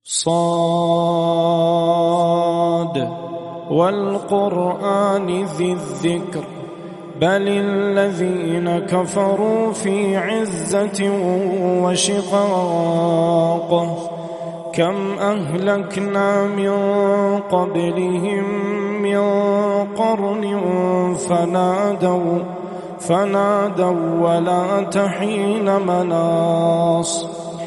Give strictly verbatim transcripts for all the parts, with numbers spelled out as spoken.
صاد والقرآن ذي الذكر بل الذين كفروا في عزة وشقاق كم أهلكنا من قبلهم من قرن فنادوا فنادوا ولا تحين مناص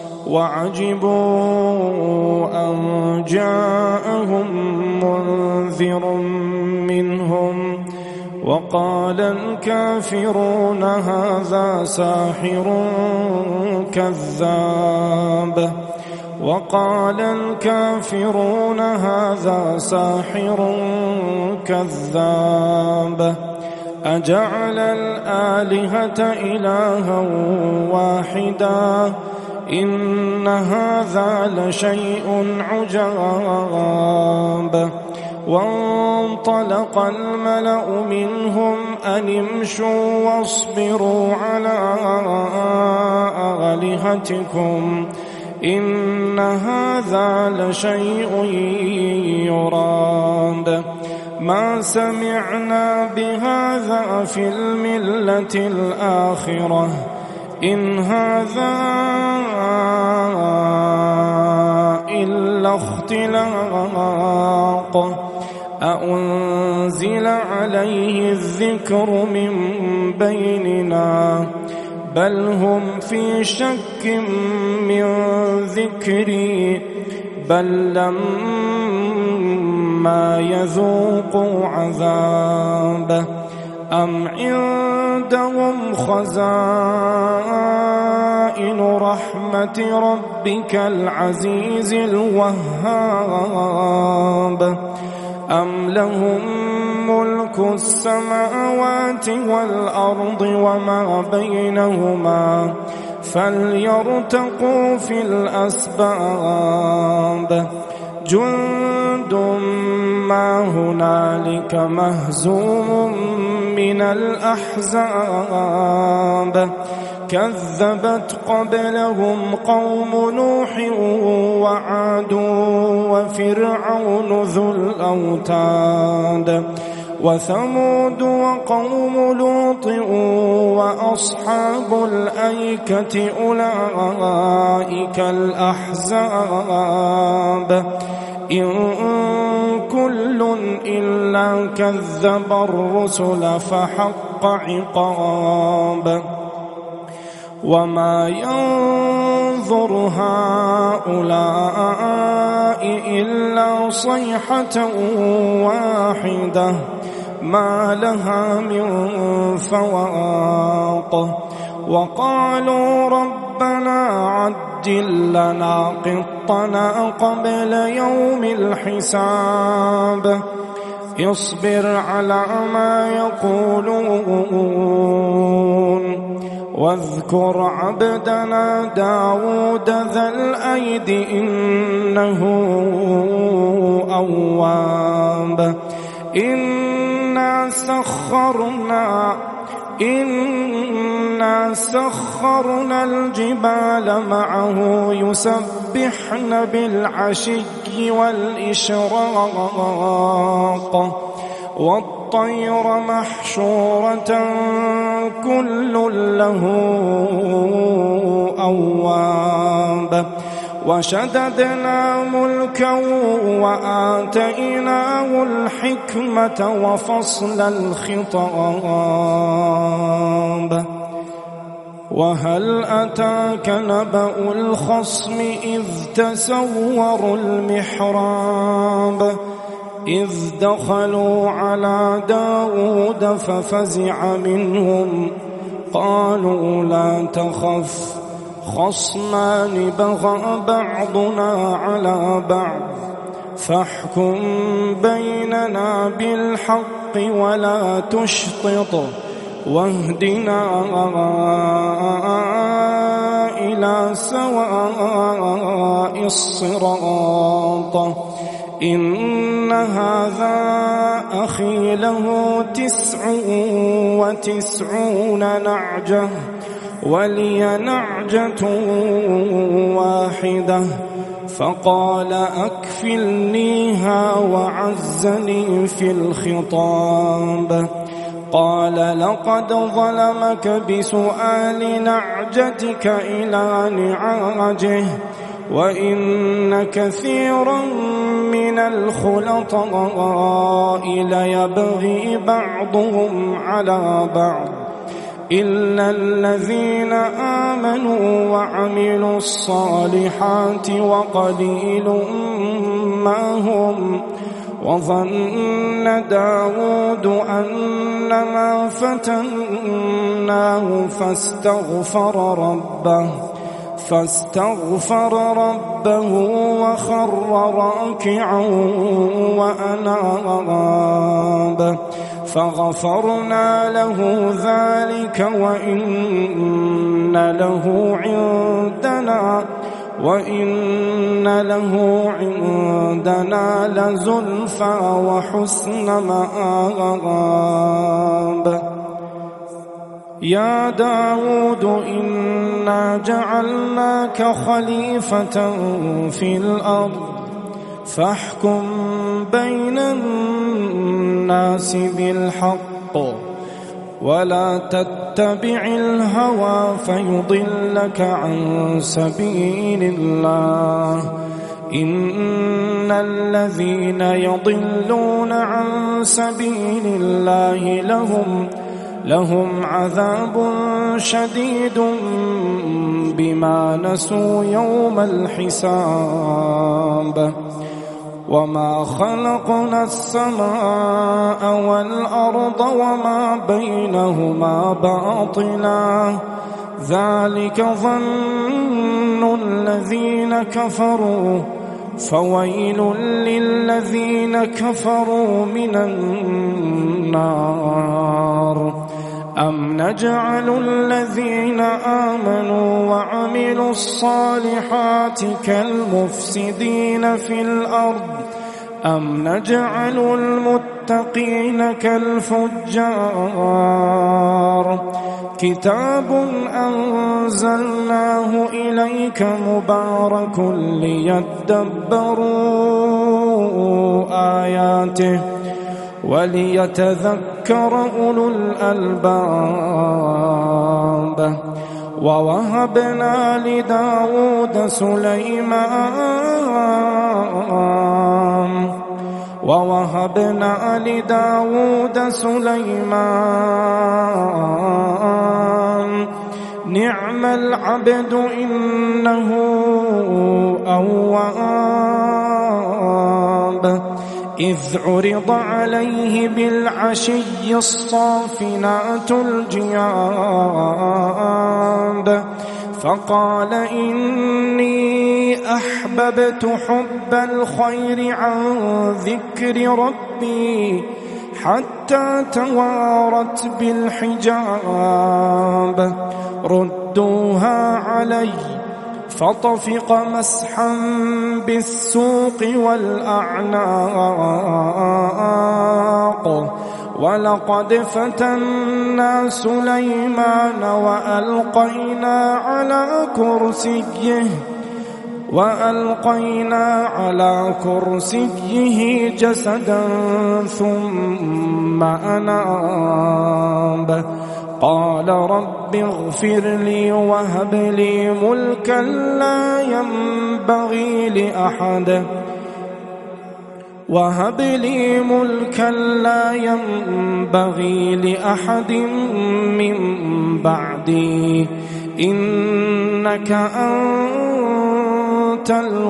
وعجبوا أن جاءهم منذر منهم وقال الكافرون هذا ساحر كذاب وقال الكافرون هذا ساحر كذاب أجعل الآلهة إلها واحدا إن هذا لشيء عجاب وانطلق الملأ منهم أن امشوا واصبروا على آلهتكم إن هذا لشيء يراد ما سمعنا بهذا في الملة الآخرة إن هذا إلا اختلاق أأنزل عليه الذكر من بيننا بل هم في شك من ذكري بل لما يذوقوا عذاب أم عندهم خزائن رحمة ربك العزيز الوهاب أم لهم ملك السماوات والأرض وما بينهما فليرتقوا في الأسباب جند ما هنالك مهزوم من الأحزاب كذبت قبلهم قوم نوح وعاد وفرعون ذو الأوتاد وثمود وقوم لوط وأصحاب الأيكة أولئك الأحزاب إن كل إلا كذب الرسل فحق عقاب وما ينظر هؤلاء إلا صيحة واحدة ما لها من فواق وقالوا ربنا عجل لنا قطنا قبل يوم الحساب اصبر على ما يقولون واذكر عبدنا داود ذا الأيد إنه أواب إنا سخرنا إنا سخرنا الجبال معه يسبحن بالعشي والإشراق والطير محشورة كل له أواب وشددنا ملكا وآتيناه الحكمة وفصل الخطاب وهل أتاك نبأ الخصم إذ تسوروا المحراب إذ دخلوا على داود ففزع منهم قالوا لا تخف خصمان بغى بعضنا على بعض فاحكم بيننا بالحق ولا تشطط واهدنا إلى سواء الصراط إن هذا أخي له تسع وتسعون نعجة ولي نعجة واحدة فقال أكفلنيها وعزني في الخطاب. قال لقد ظلمك بسؤال نعجتك إلى نعاجه وإن كثيرا من الخلطاء ليبغي بعضهم على بعض إلا الذين آمنوا وعملوا الصالحات وقليل ما هم. وظن داود أنما فتناه فاستغفر ربه فاستغفر ربه وخر راكعا وأناب فغفرنا له ذلك وإن له عندنا وإن له عندنا لزلفى وحسن مآب. يا داود إنا جعلناك خليفة في الأرض فاحكم بين الناس بالحق ولا تتبع الهوى فيضلك عن سبيل الله إن الذين يضلون عن سبيل الله لهم لهم عذاب شديد بما نسوا يوم الحساب. وما خلقنا السماء والأرض وما بينهما باطلا ذلك ظن الذين كفروا فويل للذين كفروا من النار. أم نجعل الذين آمنوا وعملوا الصالحات كالمفسدين في الأرض أم نجعل المتقين كالفجار. كتاب أنزلناه إليك مبارك ليدبروا آياته وليتذكر أولو الألباب. ووهبنا لداود سليمان ووهبنا لداود سليمان نعم العبد إنه أواب. إذ عرض عليه بالعشي الصافنات الجياد فقال إني أحببت حب الخير عن ذكر ربي حتى توارت بالحجاب. ردوها علي فطفق مسحا بالسوق والأعناق. ولقد فتنا سليمان وألقينا على كرسيه وألقينا على كرسيه جسدا ثم أناب. قال رب اغفر لي وهب لي ملكا لا ينبغي لأحد وهب لي ملكا لا ينبغي لأحد من بعدي إنك أنت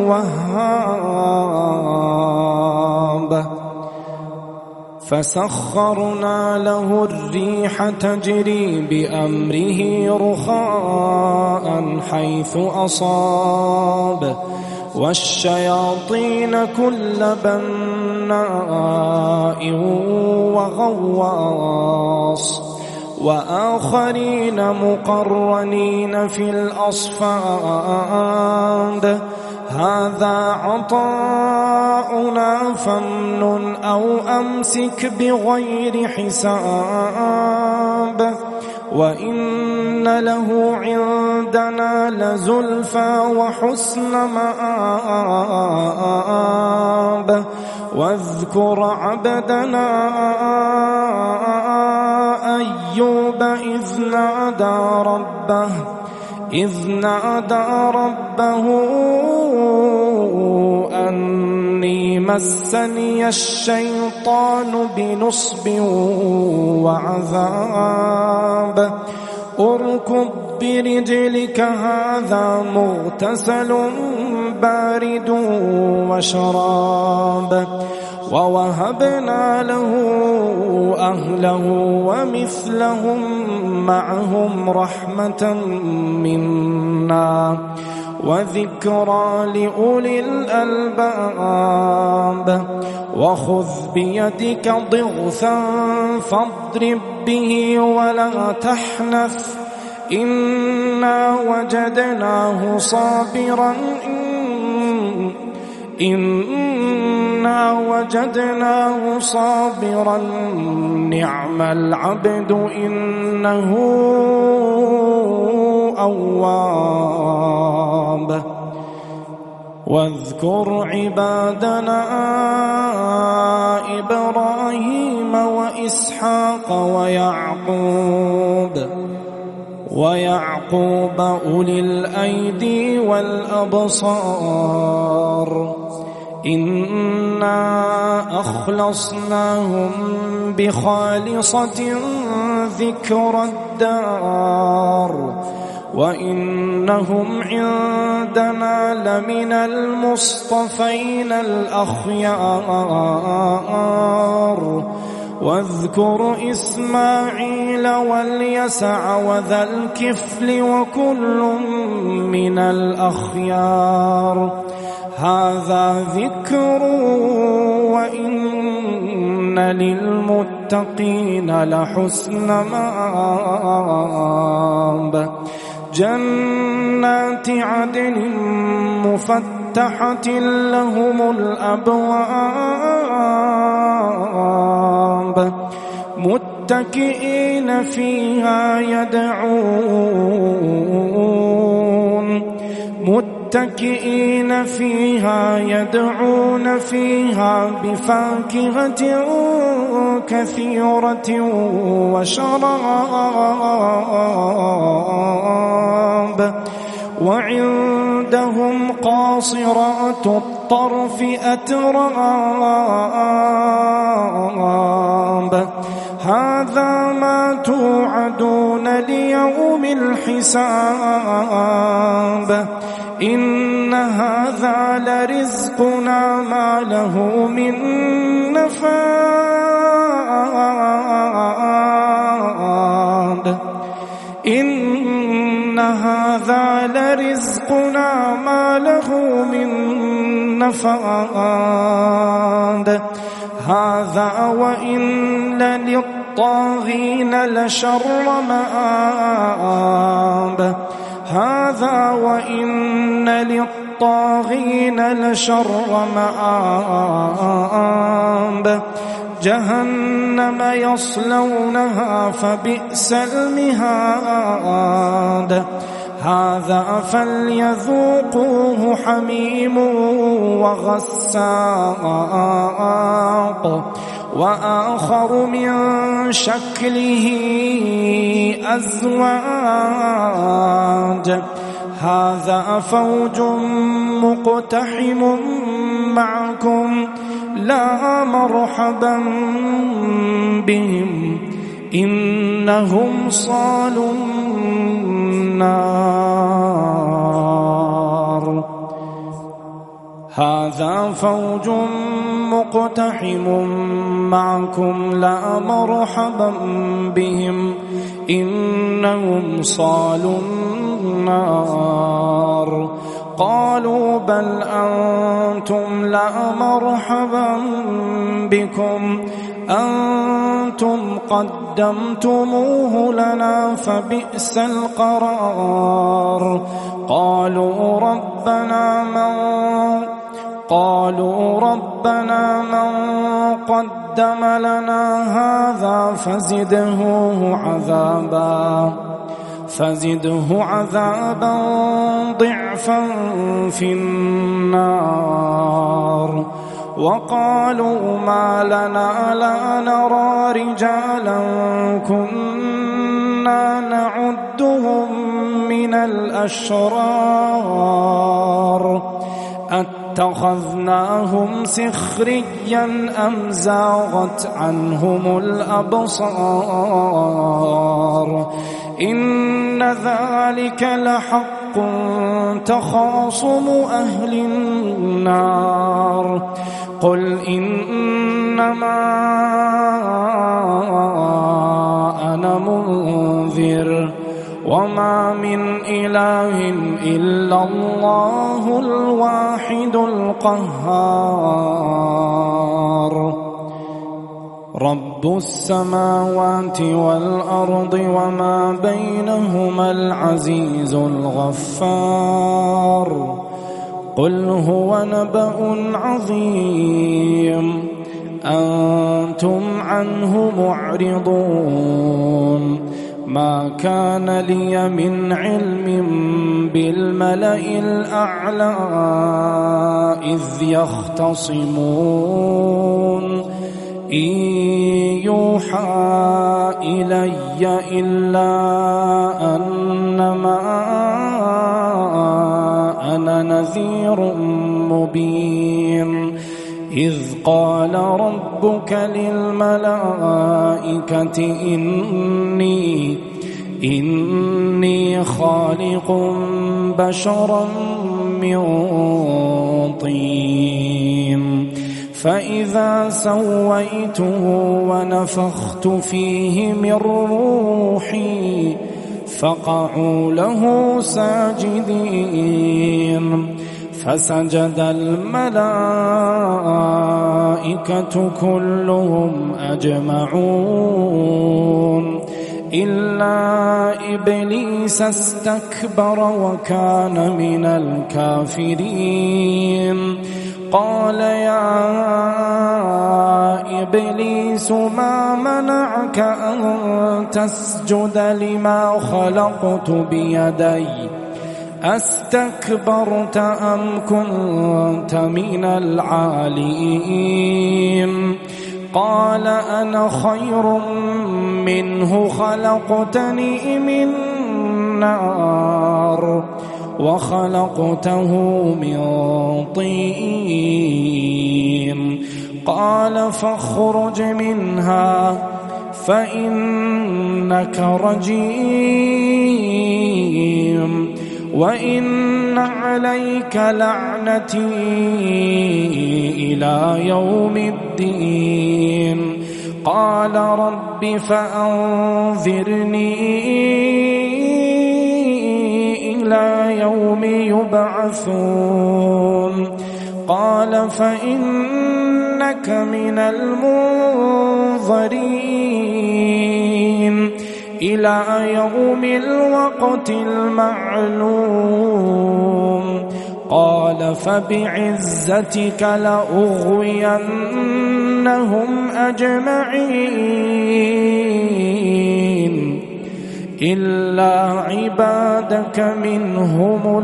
الوهاب. فسخرنا له الريح تجري بأمره رخاء حيث أصاب والشياطين كل بناء وغواص وآخرين مقرنين في الأصفاد. هذا عطاؤنا فامنن أو أمسك بغير حساب وإن إن له عندنا لزلفى وحسن مآب واذكر عبدنا أيوب إذ نادى ربه إذ نادى ربه أني مسني الشيطان بنصب وعذاب اركض برجلك هذا مغتسل بارد وشراب ووهبنا له أهله ومثلهم معهم رحمة منا وذكرى لأولي الألباب وخذ بيدك ضغثا فاضرب به ولا تحنث إنا وجدناه صابرا إنا وجدناه صابرا نعم العبد إنه أواب واذكر عبادنا إبراهيم وإسحاق ويعقوب ويعقوب أولي الأيدي والأبصار إنا أخلصناهم بخالصة ذكر الدار وإنهم عندنا لمن المصطفين الأخيار واذكر إسماعيل واليسع وذا الكفل وكل من الأخيار هذا ذكر وإن للمتقين لحسن مآب جنات عدن مفتحة لهم الأبواب متكئين فيها يدعون متكئين فيها يدعون فيها بفاكهة كثيرة وشراب وعندهم قاصرات الطرف أتراب هذا ما توعدون ليوم الحساب إن هذا لرزقنا ما له من نفاد إن هذا لرزقنا ما له من نفاد هذا وإن للطاغين لشر مآب هذا وإن للطاغين لشر مآب جهنم يصلونها فبئس المهاد هذا فليذوقوه حميم وغساق وآخر من شكله أزواج هذا فوج مقتحم معكم لا مرحبا بهم إنهم صالوا النار هذا فوج مقتحم معكم لا مرحبا بهم إنهم صالوا النار قالوا بل أنتم لا مرحبا بكم أنتم قدمتموه لنا فبئس القرار قالوا ربنا من قالوا ربنا من قدم لنا هذا فزده عذابا فزده عذابا ضعفا في النار. وقالوا ما لنا لا نرى رجالا كنا نعدهم من الأشرار اتخذناهم سخريا أم زاغت عنهم الأبصار إن ذلك لحق تخاصم أهل النار. قل إنما أنا منذر وما من إله إلا الله الواحد القهار. رب السماوات والأرض وما بينهما العزيز الغفار. قل هو نبأ عظيم أنتم عنه معرضون. ما كان لي من علم بالملأ الأعلى إذ يختصمون إن يوحى إلي إلا أنما أنا نذير مبين. إذ قال ربك للملائكة إني إني خالق بشرا من طين فإذا سويته ونفخت فيه من روحي فقعوا له ساجدين. فسجد الملائكة كلهم أجمعون إلا إبليس استكبر وكان من الكافرين. قال يا إبليس ما منعك أن تسجد لما خلقت بيدي أستكبرت أم كنت من العالين؟ قال أنا خير منه خلقتني من نار وخلقته من طين. قال فاخرج منها فإنك رجيم وإن عليك لعنتي إلى يوم الدين. قال رب فأنظرني إلى يوم يبعثون. قال فإنك من المنظرين إلى يوم الوقت المعلوم. قال فبعزتك لأغوينهم أجمعين إلا عبادك منهم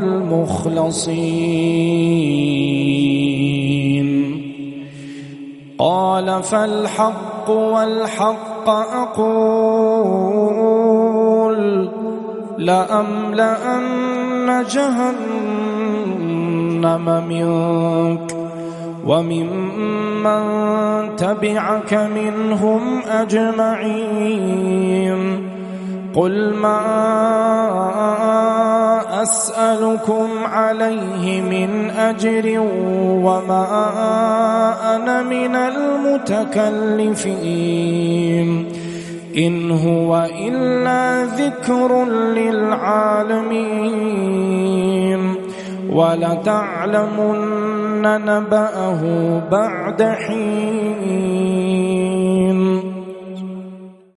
المخلصين. قال فالحق والحق أقول لأملأن جهنم منك وممن تبعك منهم أجمعين. قل ما أسألكم عليه من أجر وما أنا من المتكلفين إن هو إلا ذكر للعالمين ولتعلمن نبأه بعد حين.